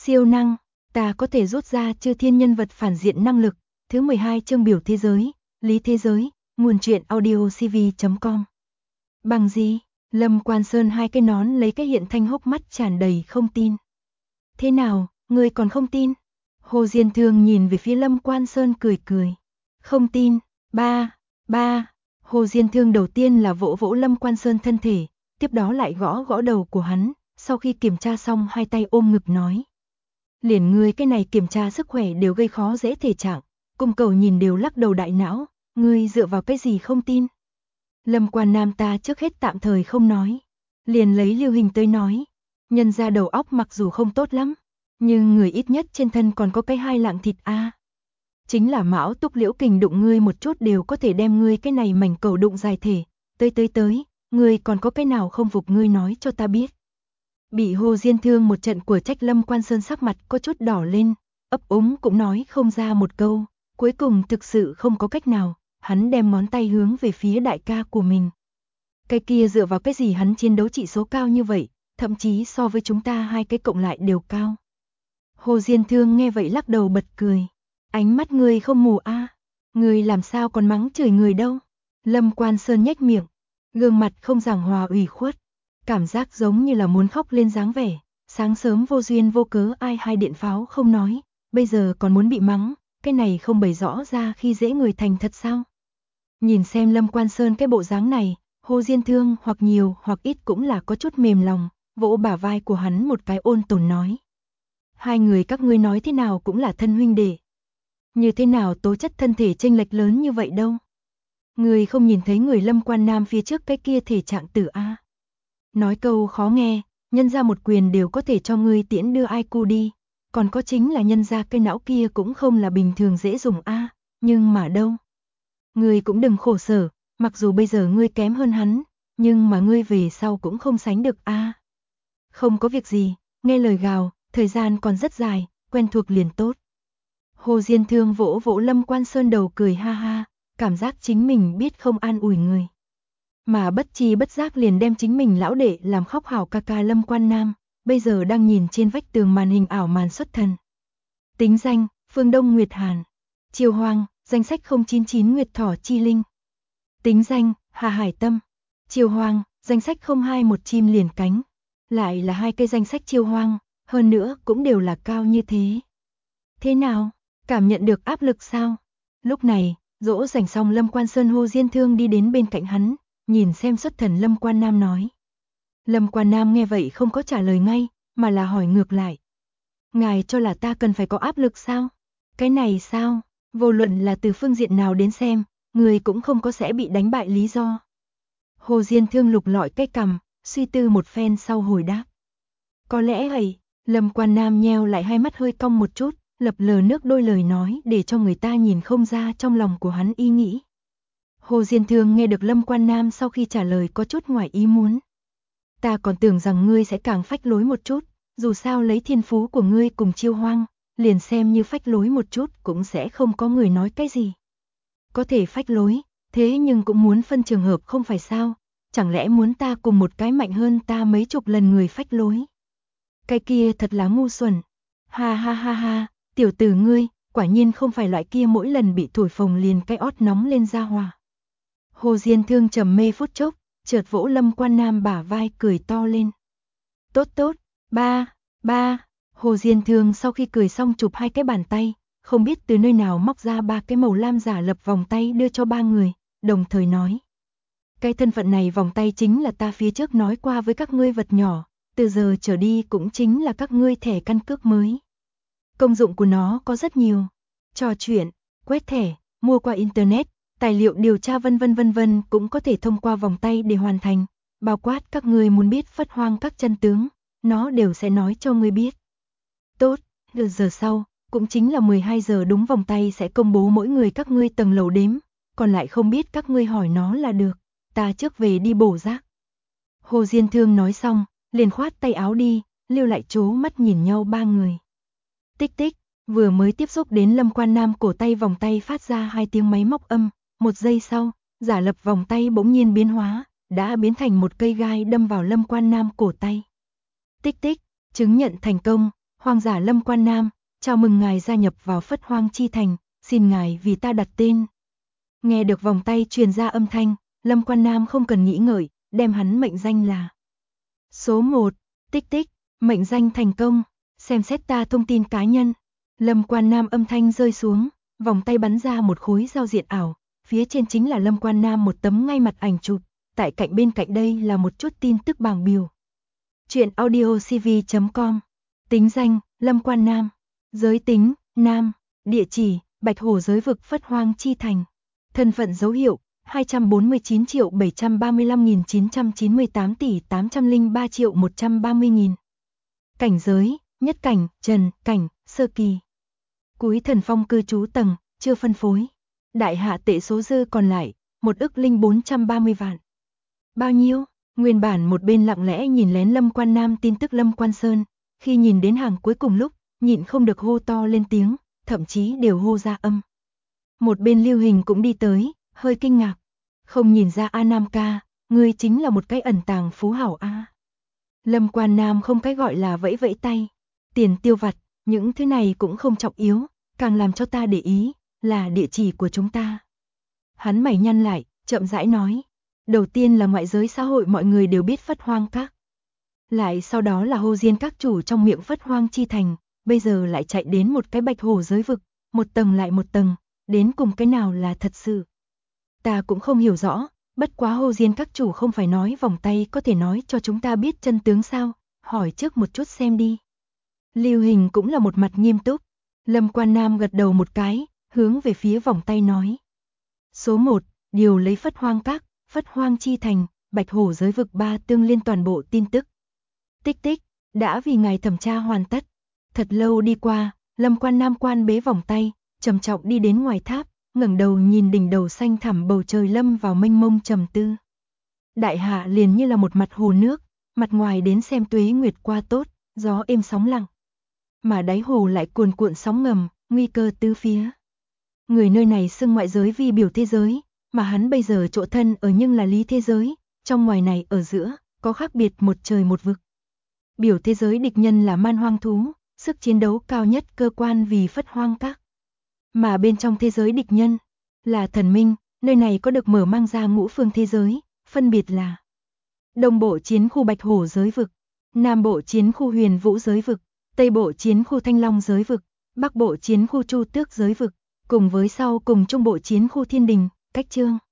Siêu năng, ta có thể rút ra chư thiên nhân vật phản diện năng lực. Thứ 12 chương biểu thế giới, lý thế giới, nguồn truyện audio cv.com. Bằng gì? Lâm Quan Sơn hai cái nón lấy cái hiện thanh hốc mắt tràn đầy không tin. Thế nào, ngươi còn không tin? Hồ Diên Thương nhìn về phía Lâm Quan Sơn cười cười. Không tin, ba. Hồ Diên Thương đầu tiên là vỗ vỗ Lâm Quan Sơn thân thể, tiếp đó lại gõ gõ đầu của hắn, sau khi kiểm tra xong hai tay ôm ngực nói. Liền ngươi cái này kiểm tra sức khỏe đều gây khó dễ thể trạng, cung cầu nhìn đều lắc đầu đại não, ngươi dựa vào cái gì không tin? Lâm Quan Nam ta trước hết tạm thời không nói, liền lấy Lưu Hình tới nói, nhân ra đầu óc mặc dù không tốt lắm, nhưng người ít nhất trên thân còn có cái hai lạng thịt a. Chính là Mão Túc Liễu Kình đụng ngươi một chút đều có thể đem ngươi cái này mảnh cầu đụng dài thể, tới, ngươi còn có cái nào không phục ngươi nói cho ta biết. Bị Hồ Diên Thương một trận của trách Lâm Quan Sơn sắc mặt có chút đỏ lên, ấp úng cũng nói không ra một câu, cuối cùng thực sự không có cách nào, hắn đem ngón tay hướng về phía đại ca của mình. Cái kia dựa vào cái gì hắn chiến đấu trị số cao như vậy, thậm chí so với chúng ta hai cái cộng lại đều cao. Hồ Diên Thương nghe vậy lắc đầu bật cười, ánh mắt ngươi không mù a, ngươi làm sao còn mắng chửi người đâu. Lâm Quan Sơn nhếch miệng, gương mặt không giảng hòa ủy khuất, cảm giác giống như là muốn khóc lên dáng vẻ, sáng sớm vô duyên vô cớ ai hai điện pháo không nói, bây giờ còn muốn bị mắng, cái này không bày rõ ra khi dễ người thành thật sao? Nhìn xem Lâm Quan Sơn cái bộ dáng này, Hồ Diên Thương hoặc nhiều hoặc ít cũng là có chút mềm lòng, vỗ bả vai của hắn một cái ôn tồn nói. Hai người các ngươi nói thế nào cũng là thân huynh đệ. Như thế nào tố chất thân thể chênh lệch lớn như vậy đâu? Người không nhìn thấy người Lâm Quan Nam phía trước cái kia thể trạng tử a. Nói câu khó nghe, nhân ra một quyền đều có thể cho ngươi tiễn đưa ai cu đi, còn có chính là nhân ra cái não kia cũng không là bình thường dễ dùng a, nhưng mà đâu. Ngươi cũng đừng khổ sở, mặc dù bây giờ ngươi kém hơn hắn, nhưng mà ngươi về sau cũng không sánh được a. Không có việc gì, nghe lời gào, thời gian còn rất dài, quen thuộc liền tốt. Hồ Diên Thương vỗ vỗ Lâm Quan Sơn đầu cười ha ha, cảm giác chính mình biết không an ủi người. Mà bất chi bất giác liền đem chính mình lão đệ làm khóc hảo ca ca Lâm Quan Nam, bây giờ đang nhìn trên vách tường màn hình ảo màn xuất thần. Tính danh, Phương Đông Nguyệt Hàn. Triều Hoàng, danh sách 099 Nguyệt Thỏ Chi Linh. Tính danh, Hà Hải Tâm. Triều Hoàng, danh sách 021 Chim Liền Cánh. Lại là hai cây danh sách Triều Hoàng, hơn nữa cũng đều là cao như thế. Thế nào, cảm nhận được áp lực sao? Lúc này, dỗ dành xong Lâm Quan Sơn Hồ Diên Thương đi đến bên cạnh hắn, nhìn xem xuất thần Lâm Quan Nam nói. Lâm Quan Nam nghe vậy không có trả lời ngay, mà là hỏi ngược lại. Ngài cho là ta cần phải có áp lực sao? Cái này sao? Vô luận là từ phương diện nào đến xem, người cũng không có sẽ bị đánh bại lý do. Hồ Diên Thương lục lọi cái cằm, suy tư một phen sau hồi đáp. Có lẽ vậy, Lâm Quan Nam nheo lại hai mắt hơi cong một chút, lập lờ nước đôi lời nói để cho người ta nhìn không ra trong lòng của hắn ý nghĩ. Hồ Diên Thương nghe được Lâm Quan Nam sau khi trả lời có chút ngoài ý muốn. Ta còn tưởng rằng ngươi sẽ càng phách lối một chút, dù sao lấy thiên phú của ngươi cùng Chiêu Hoang, liền xem như phách lối một chút cũng sẽ không có người nói cái gì. Có thể phách lối, thế nhưng cũng muốn phân trường hợp không phải sao, chẳng lẽ muốn ta cùng một cái mạnh hơn ta mấy chục lần người phách lối. Cái kia thật là ngu xuẩn. Ha ha ha ha, tiểu tử ngươi, quả nhiên không phải loại kia mỗi lần bị thổi phồng liền cái ót nóng lên ra hòa. Hồ Diên Thương trầm mê phút chốc, chợt vỗ Lâm Quan Nam bả vai cười to lên. Tốt tốt, ba. Hồ Diên Thương sau khi cười xong chụp hai cái bàn tay, không biết từ nơi nào móc ra ba cái màu lam giả lập vòng tay đưa cho ba người, đồng thời nói. Cái thân phận này vòng tay chính là ta phía trước nói qua với các ngươi vật nhỏ, từ giờ trở đi cũng chính là các ngươi thẻ căn cước mới. Công dụng của nó có rất nhiều, trò chuyện, quét thẻ, mua qua internet, tài liệu điều tra vân vân cũng có thể thông qua vòng tay để hoàn thành, bao quát các ngươi muốn biết Phất Hoang các chân tướng, nó đều sẽ nói cho ngươi biết. Tốt, giờ sau, cũng chính là 12 giờ đúng vòng tay sẽ công bố mỗi người các ngươi tầng lầu đếm, còn lại không biết các ngươi hỏi nó là được, ta trước về đi bổ rác. Hồ Diên Thương nói xong, liền khoát tay áo đi, lưu lại trố mắt nhìn nhau ba người. Tích tích, vừa mới tiếp xúc đến Lâm Quan Nam cổ tay vòng tay phát ra hai tiếng máy móc âm, một giây sau, giả lập vòng tay bỗng nhiên biến hóa, đã biến thành một cây gai đâm vào Lâm Quan Nam cổ tay. Tích tích, chứng nhận thành công, Hoàng giả Lâm Quan Nam, chào mừng ngài gia nhập vào Phất Hoang Chi Thành, xin ngài vì ta đặt tên. Nghe được vòng tay truyền ra âm thanh, Lâm Quan Nam không cần nghĩ ngợi, đem hắn mệnh danh là số 1, tích tích, mệnh danh thành công, xem xét ta thông tin cá nhân. Lâm Quan Nam âm thanh rơi xuống, vòng tay bắn ra một khối giao diện ảo, phía trên chính là Lâm Quan Nam một tấm ngay mặt ảnh chụp, tại cạnh bên cạnh đây là một chút tin tức bảng biểu. Truyện audio cv.com. Tính danh, Lâm Quan Nam. Giới tính, nam. Địa chỉ, Bạch Hổ giới vực Phất Hoang Chi Thành. Thân phận dấu hiệu, 249.735.998 tỷ 803.130.000. Cảnh giới, nhất cảnh, trần, cảnh, sơ kỳ. Cúi thần phong cư trú tầng, chưa phân phối. Đại hạ tệ số dư còn lại, 1.430 vạn. Bao nhiêu? Nguyên bản một bên lặng lẽ nhìn lén Lâm Quan Nam tin tức Lâm Quan Sơn, khi nhìn đến hàng cuối cùng lúc, nhịn không được hô to lên tiếng, thậm chí đều hô ra âm. Một bên Lưu Hình cũng đi tới, hơi kinh ngạc. Không nhìn ra A Nam ca, ngươi chính là một cái ẩn tàng phú hảo A. Lâm Quan Nam không cái gọi là vẫy vẫy tay. Tiền tiêu vặt, những thứ này cũng không trọng yếu, càng làm cho ta để ý, là địa chỉ của chúng ta. Hắn mày nhăn lại, chậm rãi nói. Đầu tiên là ngoại giới xã hội mọi người đều biết Phất Hoang Các. Lại sau đó là Hồ Diên Các chủ trong miệng Phất Hoang Chi Thành, bây giờ lại chạy đến một cái Bạch Hổ giới vực, một tầng lại một tầng, đến cùng cái nào là thật sự. Ta cũng không hiểu rõ, bất quá Hồ Diên Các chủ không phải nói vòng tay có thể nói cho chúng ta biết chân tướng sao, hỏi trước một chút xem đi. Lưu Hình cũng là một mặt nghiêm túc, Lâm Quan Nam gật đầu một cái, hướng về phía vòng tay nói. Số 1, điều lấy Phất Hoang Các, Phất Hoang Chi Thành, Bạch Hổ giới vực 3 tương liên toàn bộ tin tức. Tích tích, đã vì ngài thẩm tra hoàn tất. Thật lâu đi qua, Lâm Quan Nam quan bế vòng tay, trầm trọng đi đến ngoài tháp, ngẩng đầu nhìn đỉnh đầu xanh thẳm bầu trời lâm vào mênh mông trầm tư. Đại hạ liền như là một mặt hồ nước, mặt ngoài đến xem tuế nguyệt qua tốt, gió êm sóng lặng. Mà đáy hồ lại cuồn cuộn sóng ngầm, nguy cơ tứ phía. Người nơi này xưng ngoại giới vi biểu thế giới, mà hắn bây giờ chỗ thân ở nhưng là lý thế giới, trong ngoài này ở giữa, có khác biệt một trời một vực. Biểu thế giới địch nhân là man hoang thú, sức chiến đấu cao nhất cơ quan vì Phất Hoang Các. Mà bên trong thế giới địch nhân, là thần minh, nơi này có được mở mang ra ngũ phương thế giới, phân biệt là Đông Bộ chiến khu Bạch Hổ giới vực, Nam Bộ chiến khu Huyền Vũ giới vực, Tây Bộ chiến khu Thanh Long giới vực, Bắc Bộ chiến khu Chu Tước giới vực, cùng với sau cùng Trung Bộ chiến khu Thiên Đình, Cách Chương.